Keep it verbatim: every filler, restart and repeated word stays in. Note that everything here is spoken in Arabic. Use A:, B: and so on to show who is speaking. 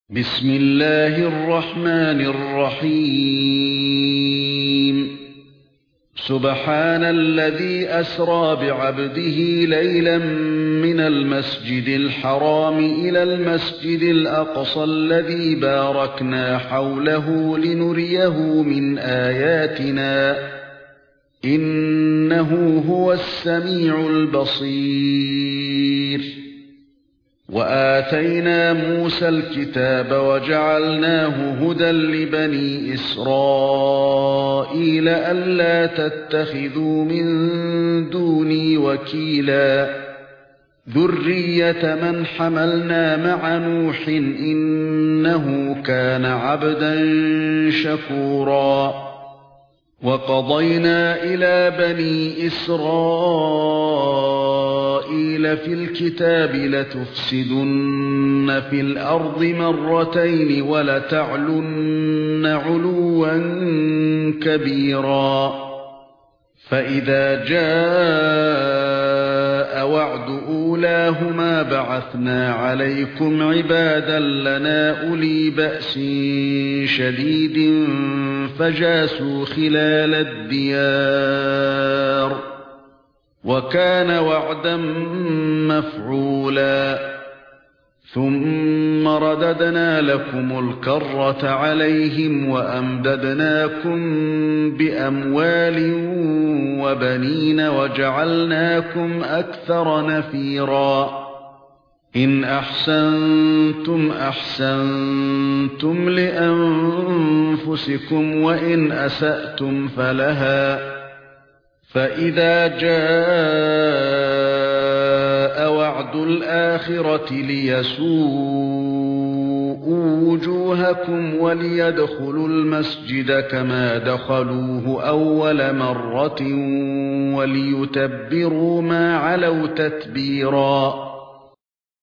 A: بسم الله الرحمن الرحيم سبحان الذي أسرى بعبده ليلا من المسجد الحرام إلى المسجد الأقصى الذي باركنا حوله لنريه من آياتنا إنه هو السميع البصير. وآتينا موسى الكتاب وجعلناه هدى لبني إسرائيل ألا تتخذوا من دوني وكيلا ذرية من حملنا مع نوح إنه كان عبدا شكورا. وقضينا إلى بني إسرائيل في الكتاب لتفسدن في الأرض مرتين ولتعلن علوا كبيرا. فإذا جاء وعد أولاهما بعثنا عليكم عبادا لنا أولي بأس شديد فجاسوا خلال الديار وكان وعدا مفعولا. ثم رددنا لكم الكرة عليهم وأمددناكم بأموال وبنين وجعلناكم أكثر نفيرا. إن أحسنتم أحسنتم لأنفسكم وإن أسأتم فلها. فإذا جاء وعد الآخرة ليسوءوا وجوهكم وليدخلوا المسجد كما دخلوه أول مرة وليتبروا ما علوا تتبيرا.